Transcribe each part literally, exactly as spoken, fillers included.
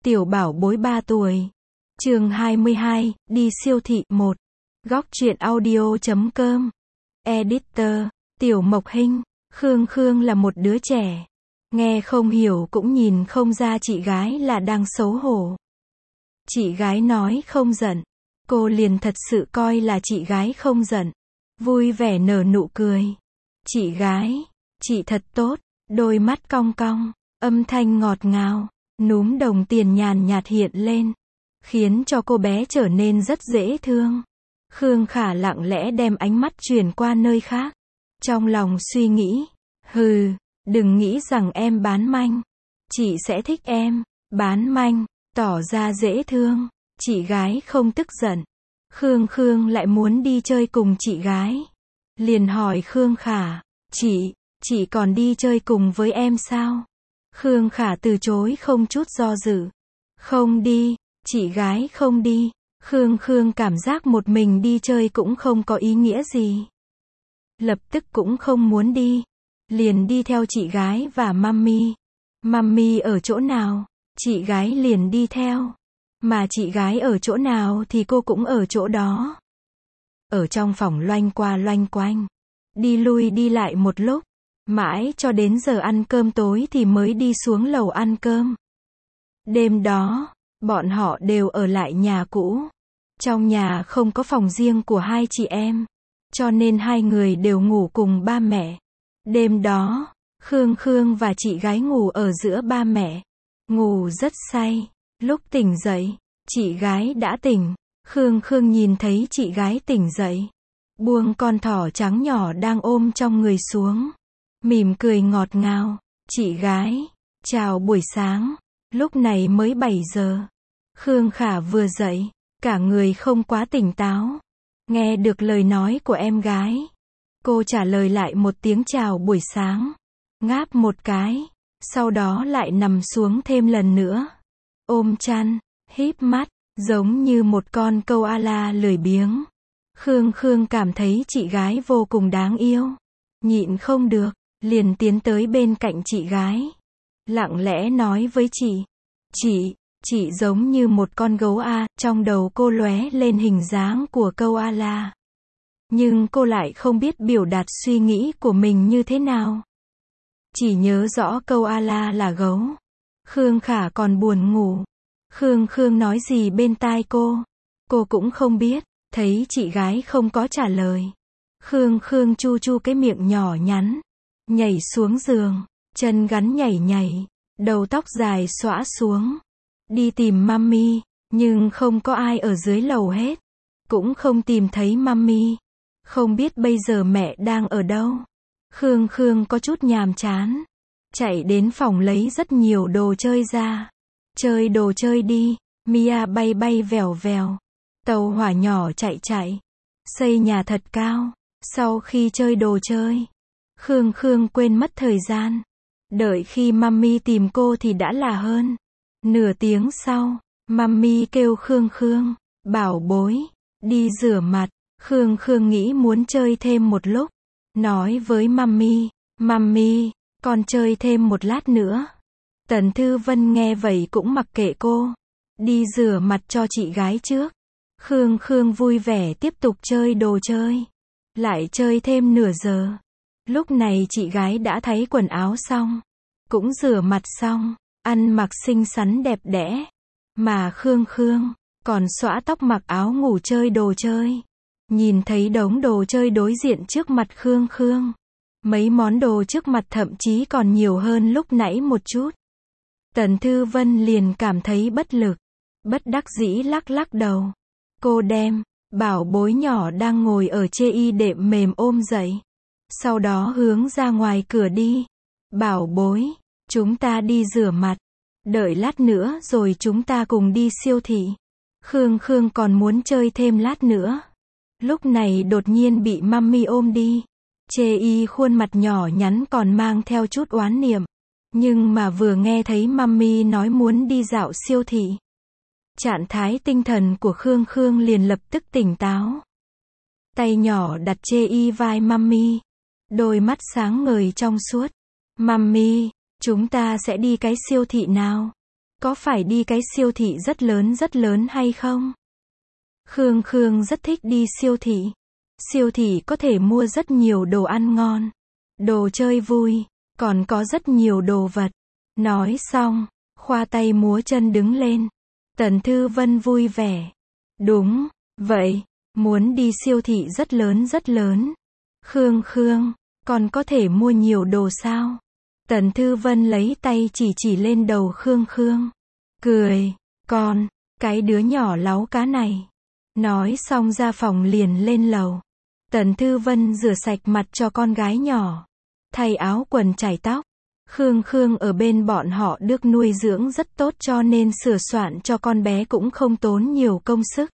Tiểu bảo bối ba tuổi. Chương hai mươi hai, đi siêu thị một. Góc truyện audio.com. Editor, Tiểu Mộc Hinh. Khương Khương là một đứa trẻ. Nghe không hiểu cũng nhìn không ra chị gái là đang xấu hổ. Chị gái nói không giận. Cô liền thật sự coi là chị gái không giận. Vui vẻ nở nụ cười. Chị gái, chị thật tốt. Đôi mắt cong cong, âm thanh ngọt ngào, núm đồng tiền nhàn nhạt hiện lên, khiến cho cô bé trở nên rất dễ thương. Khương Khả lặng lẽ đem ánh mắt chuyển qua nơi khác. Trong lòng suy nghĩ, hừ, đừng nghĩ rằng em bán manh. Chị sẽ thích em, bán manh, tỏ ra dễ thương. Chị gái không tức giận. Khương Khương lại muốn đi chơi cùng chị gái. Liền hỏi Khương Khả, chị, chị còn đi chơi cùng với em sao? Khương Khả từ chối không chút do dự. Không đi, chị gái không đi. Khương Khương cảm giác một mình đi chơi cũng không có ý nghĩa gì. Lập tức cũng không muốn đi. Liền đi theo chị gái và mummy. Mummy ở chỗ nào, chị gái liền đi theo. Mà chị gái ở chỗ nào thì cô cũng ở chỗ đó. Ở trong phòng loanh qua loanh quanh. Đi lui đi lại một lúc. Mãi cho đến giờ ăn cơm tối thì mới đi xuống lầu ăn cơm. Đêm đó, bọn họ đều ở lại nhà cũ. Trong nhà không có phòng riêng của hai chị em. Cho nên hai người đều ngủ cùng ba mẹ. Đêm đó, Khương Khương và chị gái ngủ ở giữa ba mẹ. Ngủ rất say. Lúc tỉnh dậy, chị gái đã tỉnh. Khương Khương nhìn thấy chị gái tỉnh dậy. Buông con thỏ trắng nhỏ đang ôm trong người xuống. Mỉm cười ngọt ngào. Chị gái, chào buổi sáng. Lúc này mới bảy giờ. Khương Khả vừa dậy, cả người không quá tỉnh táo. Nghe được lời nói của em gái. Cô trả lời lại một tiếng chào buổi sáng. Ngáp một cái. Sau đó lại nằm xuống thêm lần nữa. Ôm chăn, híp mắt, giống như một con koala lười biếng. Khương Khương cảm thấy chị gái vô cùng đáng yêu. Nhịn không được, liền tiến tới bên cạnh chị gái. Lặng lẽ nói với chị. Chị, chị giống như một con gấu a. Trong đầu cô lóe lên hình dáng của koala. Nhưng cô lại không biết biểu đạt suy nghĩ của mình như thế nào. Chỉ nhớ rõ koala là gấu. Khương Khả còn buồn ngủ. Khương Khương nói gì bên tai cô. Cô cũng không biết. Thấy chị gái không có trả lời. Khương Khương chu chu cái miệng nhỏ nhắn. Nhảy xuống giường. Chân gắn nhảy nhảy. Đầu tóc dài xõa xuống. Đi tìm mummy. Nhưng không có ai ở dưới lầu hết. Cũng không tìm thấy mummy. Không biết bây giờ mẹ đang ở đâu. Khương Khương có chút nhàm chán. Chạy đến phòng lấy rất nhiều đồ chơi ra. Chơi đồ chơi đi. Mia bay bay vèo vèo. Tàu hỏa nhỏ chạy chạy. Xây nhà thật cao. Sau khi chơi đồ chơi, Khương Khương quên mất thời gian. Đợi khi mummy tìm cô thì đã là hơn nửa tiếng sau. Mummy kêu Khương Khương, bảo bối, đi rửa mặt. Khương Khương nghĩ muốn chơi thêm một lúc. Nói với mummy, mummy, con chơi thêm một lát nữa. Tần Thư Vân nghe vậy cũng mặc kệ cô. Đi rửa mặt cho chị gái trước. Khương Khương vui vẻ tiếp tục chơi đồ chơi. Lại chơi thêm nửa giờ. Lúc này chị gái đã thấy quần áo xong. Cũng rửa mặt xong. Ăn mặc xinh xắn đẹp đẽ. Mà Khương Khương còn xõa tóc mặc áo ngủ chơi đồ chơi. Nhìn thấy đống đồ chơi đối diện trước mặt Khương Khương. Mấy món đồ trước mặt thậm chí còn nhiều hơn lúc nãy một chút. Tần Thư Vân liền cảm thấy bất lực. Bất đắc dĩ lắc lắc đầu. Cô đem bảo bối nhỏ đang ngồi ở chê y đệm mềm ôm dậy. Sau đó hướng ra ngoài cửa đi. Bảo bối, chúng ta đi rửa mặt. Đợi lát nữa rồi chúng ta cùng đi siêu thị. Khương Khương còn muốn chơi thêm lát nữa. Lúc này đột nhiên bị mummy ôm đi. Chê y khuôn mặt nhỏ nhắn còn mang theo chút oán niệm. Nhưng mà vừa nghe thấy mummy nói muốn đi dạo siêu thị. Trạng thái tinh thần của Khương Khương liền lập tức tỉnh táo. Tay nhỏ đặt chê y vai mummy. Đôi mắt sáng ngời trong suốt. Mummy, chúng ta sẽ đi cái siêu thị nào? Có phải đi cái siêu thị rất lớn rất lớn hay không? Khương Khương rất thích đi siêu thị. Siêu thị có thể mua rất nhiều đồ ăn ngon, đồ chơi vui, còn có rất nhiều đồ vật. Nói xong, khoa tay múa chân đứng lên. Tần Thư Vân vui vẻ. Đúng, vậy, muốn đi siêu thị rất lớn rất lớn. Khương Khương, còn có thể mua nhiều đồ sao? Tần Thư Vân lấy tay chỉ chỉ lên đầu Khương Khương. Cười, con, cái đứa nhỏ láu cá này. Nói xong ra phòng liền lên lầu. Tần Thư Vân rửa sạch mặt cho con gái nhỏ. Thay áo quần chải tóc. Khương Khương ở bên bọn họ được nuôi dưỡng rất tốt cho nên sửa soạn cho con bé cũng không tốn nhiều công sức.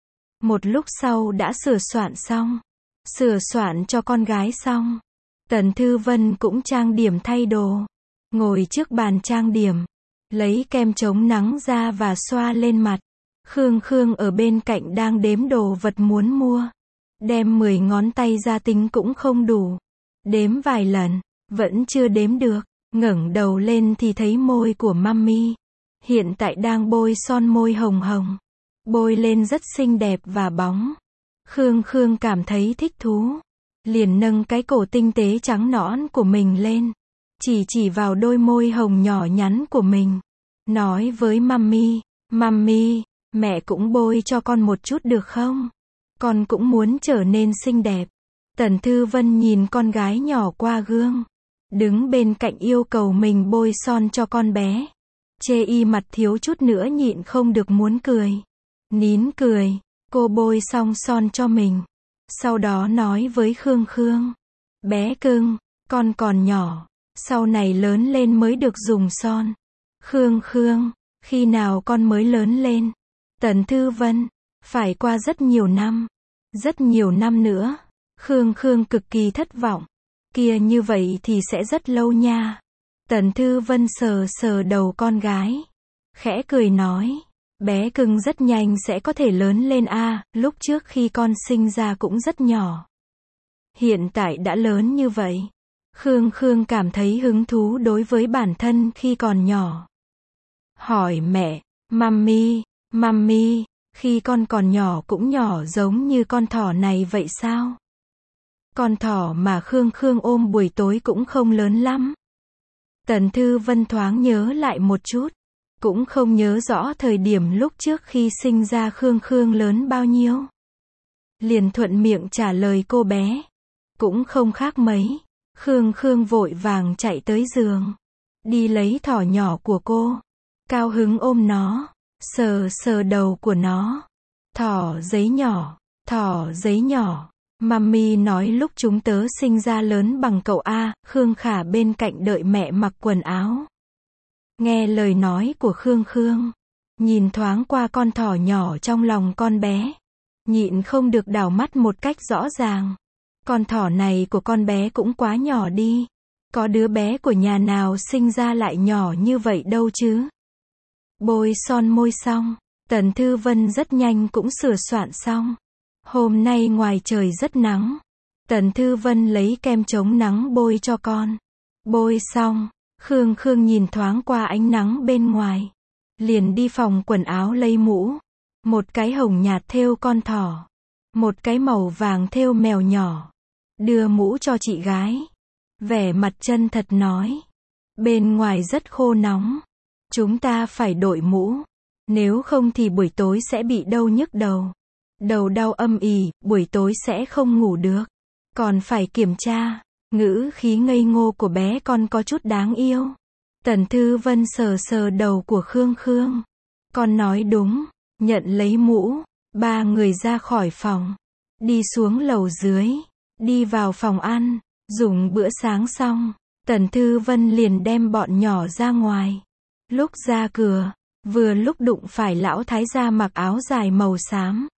Một lúc sau đã sửa soạn xong. Sửa soạn cho con gái xong. Tần Thư Vân cũng trang điểm thay đồ. Ngồi trước bàn trang điểm. Lấy kem chống nắng ra và xoa lên mặt. Khương Khương ở bên cạnh đang đếm đồ vật muốn mua. Đem mười ngón tay ra tính cũng không đủ. Đếm vài lần, vẫn chưa đếm được. Ngẩng đầu lên thì thấy môi của mummy. Hiện tại đang bôi son môi hồng hồng. Bôi lên rất xinh đẹp và bóng. Khương Khương cảm thấy thích thú. Liền nâng cái cổ tinh tế trắng nõn của mình lên. Chỉ chỉ vào đôi môi hồng nhỏ nhắn của mình. Nói với mummy, mummy, mẹ cũng bôi cho con một chút được không? Con cũng muốn trở nên xinh đẹp. Tần Thư Vân nhìn con gái nhỏ qua gương. Đứng bên cạnh yêu cầu mình bôi son cho con bé. Chê y mặt thiếu chút nữa nhịn không được muốn cười. Nín cười, cô bôi xong son cho mình. Sau đó nói với Khương Khương. Bé cưng, con còn nhỏ. Sau này lớn lên mới được dùng son. Khương Khương, khi nào con mới lớn lên? Tần Thư Vân, phải qua rất nhiều năm. Rất nhiều năm nữa. Khương Khương cực kỳ thất vọng. Kia như vậy thì sẽ rất lâu nha. Tần Thư Vân sờ sờ đầu con gái. Khẽ cười nói. Bé cưng rất nhanh sẽ có thể lớn lên a, à, lúc trước khi con sinh ra cũng rất nhỏ. Hiện tại đã lớn như vậy. Khương Khương cảm thấy hứng thú đối với bản thân khi còn nhỏ. Hỏi mẹ, mummy, mummy, khi con còn nhỏ cũng nhỏ giống như con thỏ này vậy sao? Con thỏ mà Khương Khương ôm buổi tối cũng không lớn lắm. Tần Thư Vân thoáng nhớ lại một chút. Cũng không nhớ rõ thời điểm lúc trước khi sinh ra Khương Khương lớn bao nhiêu. Liền thuận miệng trả lời cô bé. Cũng không khác mấy. Khương Khương vội vàng chạy tới giường. Đi lấy thỏ nhỏ của cô. Cao hứng ôm nó. Sờ sờ đầu của nó. Thỏ giấy nhỏ. Thỏ giấy nhỏ. Mummy nói lúc chúng tớ sinh ra lớn bằng cậu a. Khương Khả bên cạnh đợi mẹ mặc quần áo. Nghe lời nói của Khương Khương. Nhìn thoáng qua con thỏ nhỏ trong lòng con bé. Nhịn không được đảo mắt một cách rõ ràng. Con thỏ này của con bé cũng quá nhỏ đi. Có đứa bé của nhà nào sinh ra lại nhỏ như vậy đâu chứ. Bôi son môi xong. Tần Thư Vân rất nhanh cũng sửa soạn xong. Hôm nay ngoài trời rất nắng. Tần Thư Vân lấy kem chống nắng bôi cho con. Bôi xong. Khương Khương nhìn thoáng qua ánh nắng bên ngoài. Liền đi phòng quần áo lấy mũ. Một cái hồng nhạt thêu con thỏ. Một cái màu vàng thêu mèo nhỏ. Đưa mũ cho chị gái. Vẻ mặt chân thật nói. Bên ngoài rất khô nóng. Chúng ta phải đội mũ. Nếu không thì buổi tối sẽ bị đau nhức đầu. Đầu đau âm ỉ, buổi tối sẽ không ngủ được. Còn phải kiểm tra. Ngữ khí ngây ngô của bé con có chút đáng yêu. Tần Thư Vân sờ sờ đầu của Khương Khương. Con nói đúng. Nhận lấy mũ. Ba người ra khỏi phòng. Đi xuống lầu dưới. Đi vào phòng ăn. Dùng bữa sáng xong. Tần Thư Vân liền đem bọn nhỏ ra ngoài. Lúc ra cửa. Vừa lúc đụng phải lão thái gia mặc áo dài màu xám.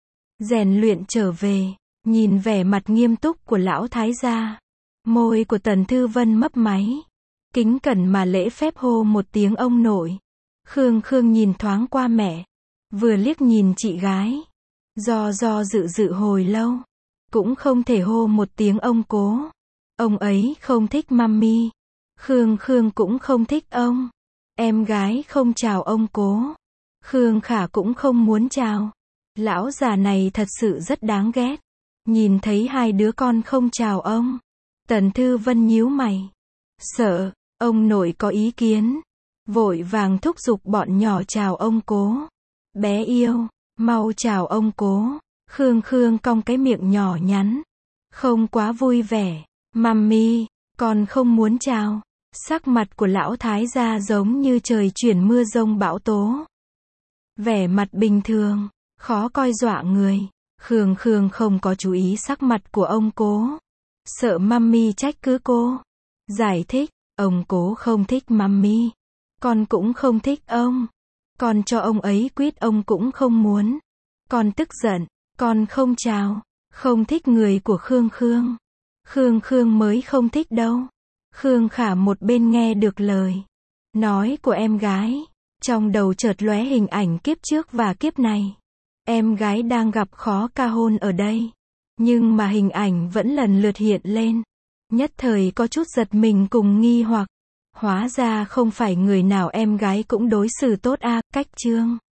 Rèn luyện trở về. Nhìn vẻ mặt nghiêm túc của lão thái gia. Môi của Tần Thư Vân mấp máy. Kính cẩn mà lễ phép hô một tiếng ông nội. Khương Khương nhìn thoáng qua mẹ. Vừa liếc nhìn chị gái. Do do dự dự hồi lâu. Cũng không thể hô một tiếng ông cố. Ông ấy không thích mummy. Khương Khương cũng không thích ông. Em gái không chào ông cố. Khương Khả cũng không muốn chào. Lão già này thật sự rất đáng ghét. Nhìn thấy hai đứa con không chào ông, Tần Thư Vân nhíu mày. Sợ, ông nội có ý kiến. Vội vàng thúc giục bọn nhỏ chào ông cố. Bé yêu, mau chào ông cố. Khương Khương cong cái miệng nhỏ nhắn. Không quá vui vẻ. Mummy, con không muốn chào. Sắc mặt của lão thái gia giống như trời chuyển mưa giông bão tố. Vẻ mặt bình thường, khó coi dọa người. Khương Khương không có chú ý sắc mặt của ông cố. Sợ mummy trách cứ cô. Giải thích, ông cố không thích mummy. Con cũng không thích ông. Con cho ông ấy quýt ông cũng không muốn. Con tức giận, con không chào. Không thích người của Khương Khương. Khương Khương mới không thích đâu. Khương Khả một bên nghe được lời nói của em gái. Trong đầu chợt lóe hình ảnh kiếp trước và kiếp này. Em gái đang gặp khó ca hôn ở đây. Nhưng mà hình ảnh vẫn lần lượt hiện lên. Nhất thời có chút giật mình cùng nghi hoặc. Hóa ra không phải người nào em gái cũng đối xử tốt a. Cách chương